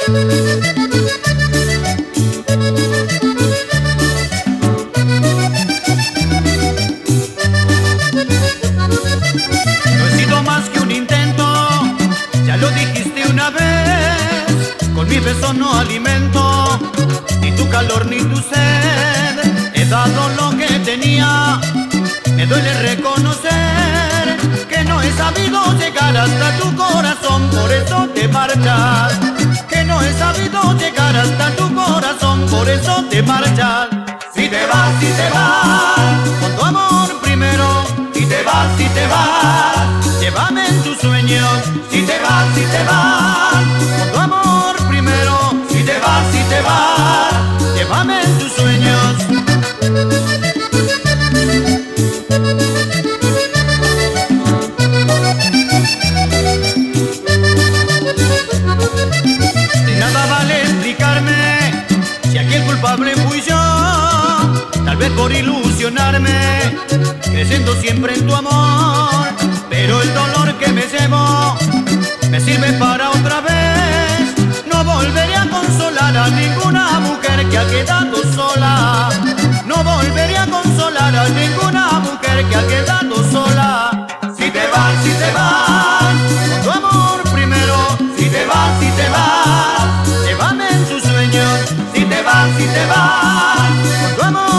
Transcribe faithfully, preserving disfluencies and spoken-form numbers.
No he sido más que un intento, ya lo dijiste una vez. Con mi beso no alimento ni tu calor ni tu sed. He dado lo que tenía, me duele reconocer que no he sabido llegar hasta tu corazón, por eso te marchas. Que no he sabido llegar hasta tu corazón, por eso te marchas. Si te vas, si te vas, con tu amor primero. Si te vas, si te vas, llévame en tus sueños. Si te vas, si te vas, con tu amor primero. Si te vas, si te vas, llévame en tus sueños. De nada vale explicarme si aquí el culpable fui yo. Tal vez por ilusionarme, creciendo siempre en tu amor. Pero el dolor que me llevo me sirve para otra vez. No volveré a consolar a ninguna mujer que ha quedado sola. No volveré a consolar a ninguna mujer que ha quedado sola. Si te vas, si te vas, con tu amor primero. Si te vas, si te vas, llévame en tus sueños. Si te vas, si te vas, con tu amor